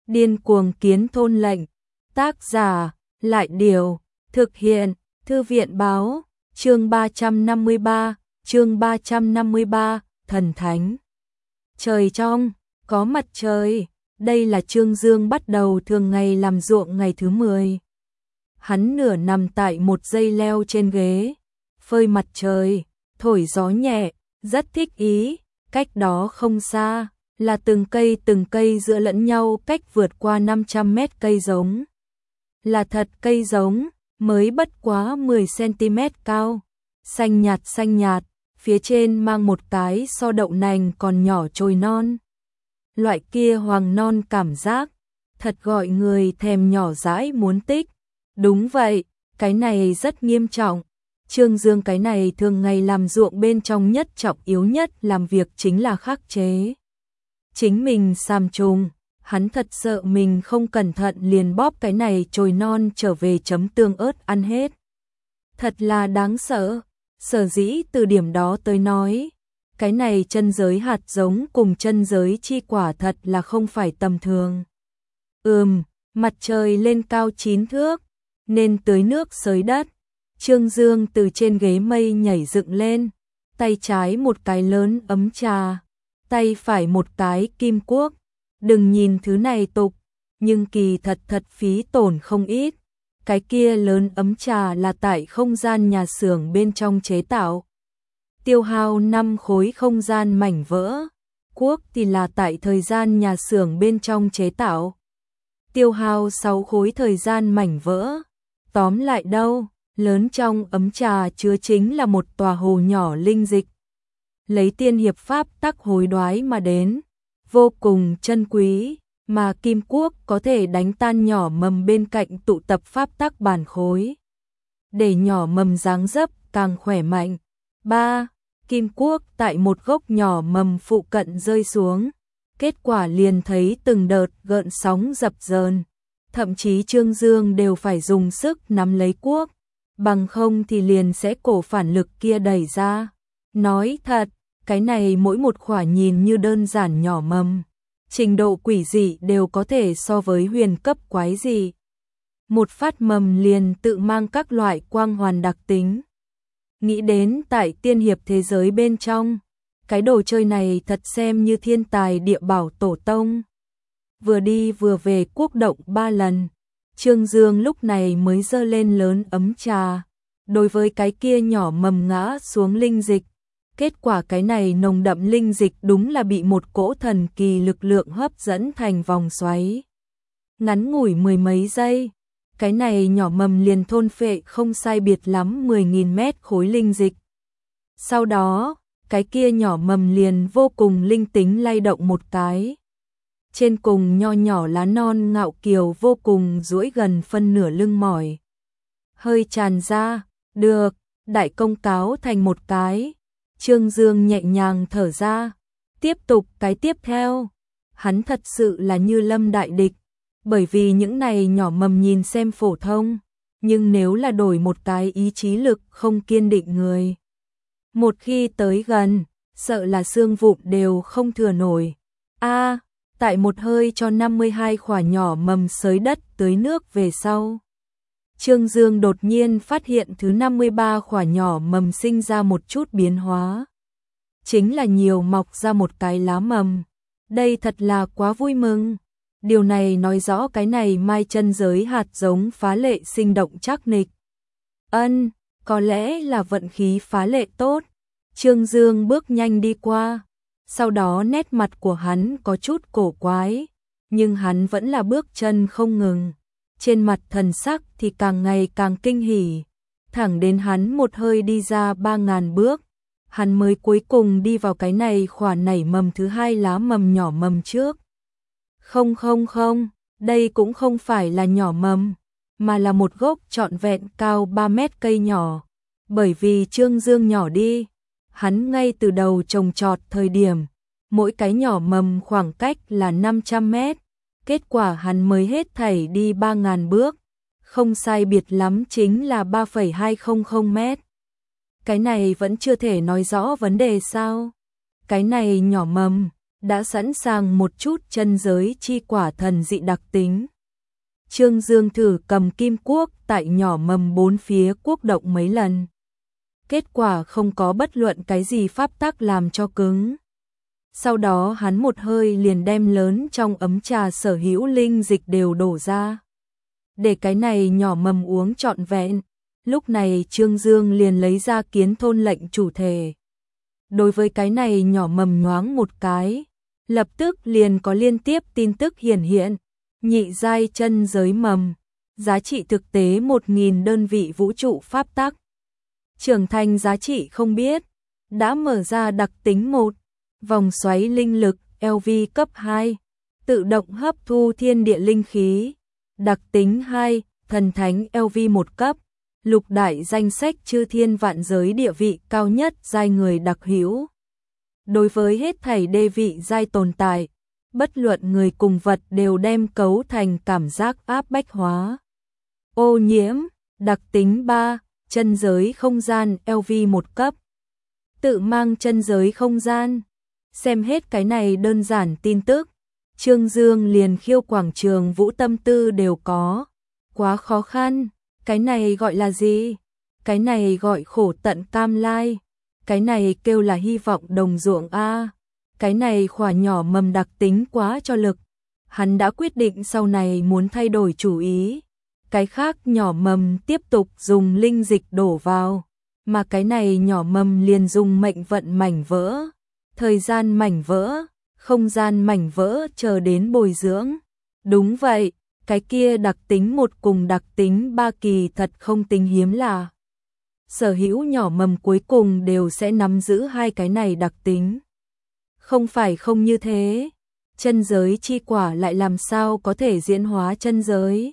Điên cuồng kiến thôn lệnh. Tác giả, Lại Điều, thực hiện, Thư viện báo, chương 353, Thần Thánh. Trời trong, có mặt trời, đây là Trương Dương bắt đầu thường ngày làm ruộng ngày thứ 10. Hắn nửa nằm tại một dây leo trên ghế, phơi mặt trời, thổi gió nhẹ, rất thích ý, cách đó không xa, là từng cây dựa lẫn nhau cách vượt qua 500 mét cây giống. Là thật cây giống, mới bất quá 10 cm cao, xanh nhạt, phía trên mang một cái so đậu nành còn nhỏ trồi non. Loại kia hoàng non cảm giác, thật gọi người thèm nhỏ dãi muốn tích. Đúng vậy, cái này rất nghiêm trọng. Trương Dương cái này thường ngày làm ruộng bên trong nhất trọng yếu nhất làm việc chính là khắc chế chính mình xàm trùng. Hắn thật sợ mình không cẩn thận liền bóp cái này chồi non trở về chấm tương ớt ăn hết. Thật là đáng sợ. Sở dĩ từ điểm đó tới nói, cái này chân giới hạt giống cùng chân giới chi quả thật là không phải tầm thường. Mặt trời lên cao 9 thước, nên tưới nước xới đất. Trương Dương từ trên ghế mây nhảy dựng lên, tay trái một cái lớn ấm trà, tay phải một cái kim cuốc. Đừng nhìn thứ này tục, nhưng kỳ thật phí tổn không ít. Cái kia lớn ấm trà là tại không gian nhà xưởng bên trong chế tạo. Tiêu hao 5 khối không gian mảnh vỡ. Cuốc thì là tại thời gian nhà xưởng bên trong chế tạo. Tiêu hao 6 khối thời gian mảnh vỡ. Tóm lại đâu, lớn trong ấm trà chứa chính là một tòa hồ nhỏ linh dịch. Lấy tiên hiệp pháp tắc hối đoái mà đến. Vô cùng chân quý, mà kim cuốc có thể đánh tan nhỏ mầm bên cạnh tụ tập pháp tắc bản khối. Để nhỏ mầm dáng dấp càng khỏe mạnh. 3. Kim cuốc tại một gốc nhỏ mầm phụ cận rơi xuống. Kết quả liền thấy từng đợt gợn sóng dập dờn. Thậm chí Trương Dương đều phải dùng sức nắm lấy cuốc. Bằng không thì liền sẽ cổ phản lực kia đẩy ra. Nói thật, cái này mỗi một khỏa nhìn như đơn giản nhỏ mầm, trình độ quỷ dị đều có thể so với huyền cấp quái dị. Một phát mầm liền tự mang các loại quang hoàn đặc tính. Nghĩ đến tại tiên hiệp thế giới bên trong, cái đồ chơi này thật xem như thiên tài địa bảo tổ tông. Vừa đi vừa về cuốc động 3 lần, Trương Dương lúc này mới giơ lên lớn ấm trà. Đối với cái kia nhỏ mầm ngã xuống linh dịch, kết quả cái này nồng đậm linh dịch đúng là bị một cỗ thần kỳ lực lượng hấp dẫn thành vòng xoáy. Ngắn ngủi 10 mấy giây, cái này nhỏ mầm liền thôn phệ không sai biệt lắm 10.000 mét khối linh dịch. Sau đó, cái kia nhỏ mầm liền vô cùng linh tính lay động một cái. Trên cùng nho nhỏ lá non ngạo kiều vô cùng duỗi gần phân nửa lưng mỏi. Hơi tràn ra, được, đại công cáo thành một cái. Trương Dương nhẹ nhàng thở ra, tiếp tục cái tiếp theo. Hắn thật sự là như lâm đại địch, bởi vì những này nhỏ mầm nhìn xem phổ thông, nhưng nếu là đổi một cái ý chí lực không kiên định người, một khi tới gần, sợ là xương vụn đều không thừa nổi. Tại một hơi cho 52 khỏa nhỏ mầm xới đất tưới nước về sau, Trương Dương đột nhiên phát hiện thứ 53 khỏa nhỏ mầm sinh ra một chút biến hóa. Chính là nhiều mọc ra một cái lá mầm. Đây thật là quá vui mừng. Điều này nói rõ cái này mai chân giới hạt giống phá lệ sinh động chắc nịch. Có lẽ là vận khí phá lệ tốt. Trương Dương bước nhanh đi qua. Sau đó nét mặt của hắn có chút cổ quái, nhưng hắn vẫn là bước chân không ngừng. Trên mặt thần sắc thì càng ngày càng kinh hỉ, thẳng đến hắn một hơi đi ra 3.000 bước, hắn mới cuối cùng đi vào cái này khỏa nảy mầm thứ 2 lá mầm nhỏ mầm trước. Không, đây cũng không phải là nhỏ mầm, mà là một gốc trọn vẹn cao 3 mét cây nhỏ. Bởi vì Trương Dương nhỏ đi, hắn ngay từ đầu trồng trọt thời điểm, mỗi cái nhỏ mầm khoảng cách là 500 mét. Kết quả hắn mới hết thảy đi 3.000 bước, không sai biệt lắm chính là 3,200 mét. Cái này vẫn chưa thể nói rõ vấn đề sao? Cái này nhỏ mầm, đã sẵn sàng một chút chân giới chi quả thần dị đặc tính. Trương Dương thử cầm kim cuốc tại nhỏ mầm bốn phía cuốc động mấy lần. Kết quả không có bất luận cái gì pháp tắc làm cho cứng. Sau đó hắn một hơi liền đem lớn trong ấm trà sở hữu linh dịch đều đổ ra. Để cái này nhỏ mầm uống trọn vẹn, lúc này Trương Dương liền lấy ra kiến thôn lệnh chủ thể. Đối với cái này nhỏ mầm nhoáng một cái, lập tức liền có liên tiếp tin tức hiển hiện. Nhị giai chân giới mầm, giá trị thực tế 1000 đơn vị vũ trụ pháp tắc. Trưởng thành giá trị không biết, đã mở ra đặc tính 1, vòng xoáy linh lực LV cấp 2, tự động hấp thu thiên địa linh khí. Đặc tính 2, thần thánh LV 1 cấp, lục đại danh sách chư thiên vạn giới địa vị cao nhất giai người đặc hữu. Đối với hết thảy đê vị giai tồn tại, bất luận người cùng vật đều đem cấu thành cảm giác áp bách hóa. Ô nhiễm, đặc tính 3, chân giới không gian LV 1 cấp. Tự mang chân giới không gian. Xem hết cái này đơn giản tin tức, Trương Dương liền khiêu quảng trường vũ tâm tư đều có. Quá khó khăn, cái này gọi là gì? Cái này gọi khổ tận cam lai. Cái này kêu là hy vọng đồng ruộng a. Cái này khỏa nhỏ mầm đặc tính quá cho lực. Hắn đã quyết định sau này muốn thay đổi chủ ý. Cái khác nhỏ mầm tiếp tục dùng linh dịch đổ vào, mà cái này nhỏ mầm liền dùng mệnh vận mảnh vỡ, thời gian mảnh vỡ, không gian mảnh vỡ chờ đến bồi dưỡng. Đúng vậy, cái kia đặc tính 1 cùng đặc tính 3 kỳ thật không tính hiếm là. Sở hữu nhỏ mầm cuối cùng đều sẽ nắm giữ hai cái này đặc tính. Không phải không như thế, chân giới chi quả lại làm sao có thể diễn hóa chân giới.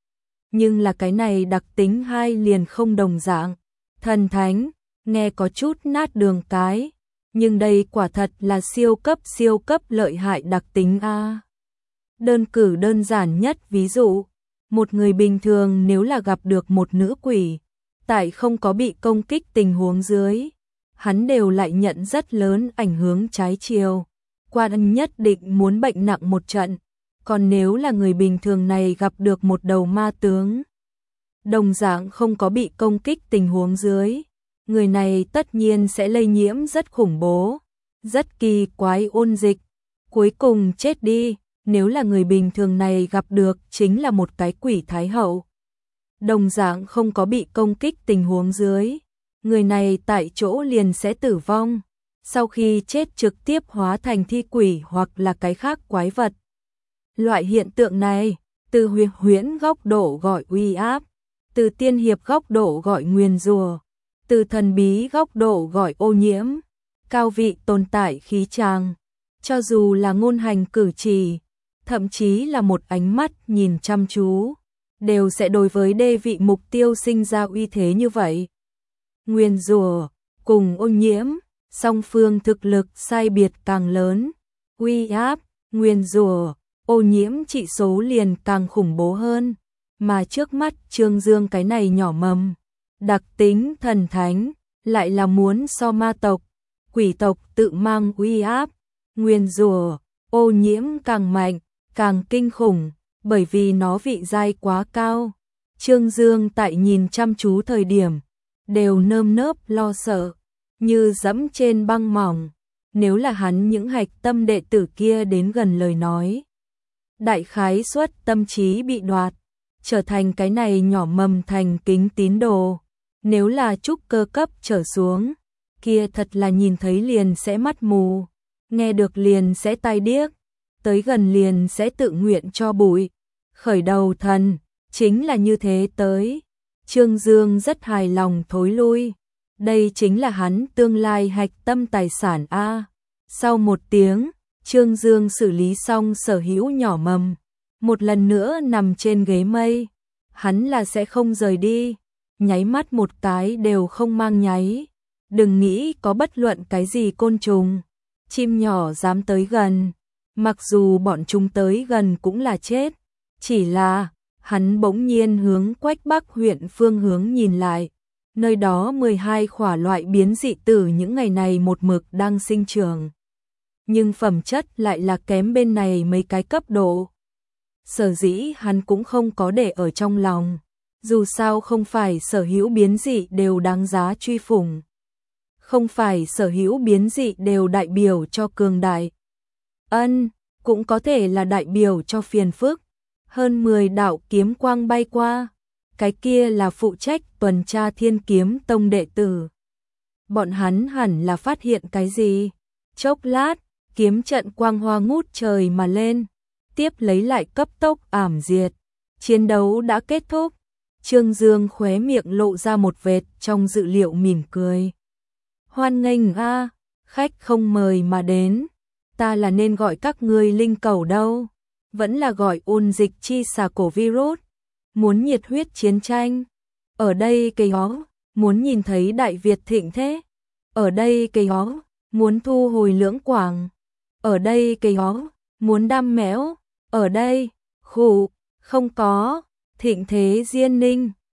Nhưng là cái này đặc tính 2 liền không đồng dạng. Thần thánh, nghe có chút nát đường cái, nhưng đây quả thật là siêu cấp lợi hại đặc tính a. Đơn cử đơn giản nhất ví dụ, một người bình thường nếu là gặp được một nữ quỷ, tại không có bị công kích tình huống dưới, hắn đều lại nhận rất lớn ảnh hưởng trái chiều, quan nhất định muốn bệnh nặng một trận. Còn nếu là người bình thường này gặp được một đầu ma tướng, đồng dạng không có bị công kích tình huống dưới, người này tất nhiên sẽ lây nhiễm rất khủng bố, rất kỳ quái ôn dịch, cuối cùng chết đi. Nếu là người bình thường này gặp được chính là một cái quỷ thái hậu, đồng dạng không có bị công kích tình huống dưới, người này tại chỗ liền sẽ tử vong, sau khi chết trực tiếp hóa thành thi quỷ hoặc là cái khác quái vật. Loại hiện tượng này, từ huyễn góc độ gọi uy áp, từ tiên hiệp góc độ gọi nguyền rủa, từ thần bí góc độ gọi ô nhiễm, cao vị tồn tại khí tràng, cho dù là ngôn hành cử chỉ, thậm chí là một ánh mắt nhìn chăm chú, đều sẽ đối với đê vị mục tiêu sinh ra uy thế như vậy. Nguyền rủa cùng ô nhiễm, song phương thực lực sai biệt càng lớn, uy áp, nguyền rủa, ô nhiễm trị số liền càng khủng bố hơn, mà trước mắt Trương Dương cái này nhỏ mầm, đặc tính thần thánh, lại là muốn so ma tộc, quỷ tộc tự mang uy áp, nguyền rủa, ô nhiễm càng mạnh, càng kinh khủng, bởi vì nó vị giai quá cao. Trương Dương tại nhìn chăm chú thời điểm, đều nơm nớp lo sợ, như dẫm trên băng mỏng, nếu là hắn những hạch tâm đệ tử kia đến gần lời nói. Đại khái suất tâm trí bị đoạt, trở thành cái này nhỏ mầm thành kính tín đồ, nếu là trúc cơ cấp trở xuống, kia thật là nhìn thấy liền sẽ mắt mù, nghe được liền sẽ tai điếc, tới gần liền sẽ tự nguyện cho bụi. Khởi đầu thần, chính là như thế tới. Trương Dương rất hài lòng thối lui. Đây chính là hắn tương lai hạch tâm tài sản a. Sau một tiếng, Trương Dương xử lý xong sở hữu nhỏ mầm, một lần nữa nằm trên ghế mây. Hắn là sẽ không rời đi, nháy mắt một cái đều không mang nháy. Đừng nghĩ có bất luận cái gì côn trùng, chim nhỏ dám tới gần. Mặc dù bọn chúng tới gần cũng là chết, chỉ là hắn bỗng nhiên hướng Quách Bắc huyện phương hướng nhìn lại, nơi đó 12 khỏa loại biến dị tử những ngày này một mực đang sinh trưởng. nhưng phẩm chất lại là kém bên này mấy cái cấp độ. Sở dĩ hắn cũng không có để ở trong lòng, dù sao không phải sở hữu biến dị đều đáng giá truy phủng. Không phải sở hữu biến dị đều đại biểu cho cường đại. Cũng có thể là đại biểu cho phiền phức. Hơn 10 đạo kiếm quang bay qua, cái kia là phụ trách tuần tra Thiên Kiếm Tông đệ tử. Bọn hắn hẳn là phát hiện cái gì? Chốc lát, kiếm trận quang hoa ngút trời mà lên, tiếp lấy lại cấp tốc ảm diệt. Chiến đấu đã kết thúc. Trương Dương khóe miệng lộ ra một vệt trong dự liệu mỉm cười. Hoan nghênh a, khách không mời mà đến. Ta là nên gọi các ngươi linh cẩu đâu, vẫn là gọi ôn dịch chi xà cổ virus. Muốn nhiệt huyết chiến tranh, ở đây cây hó, muốn nhìn thấy Đại Việt thịnh thế, ở đây cây hó, muốn thu hồi Lưỡng Quảng, ở đây cây hó, muốn đam mẽo, ở đây, khủ, không có, thịnh thế Diên Ninh.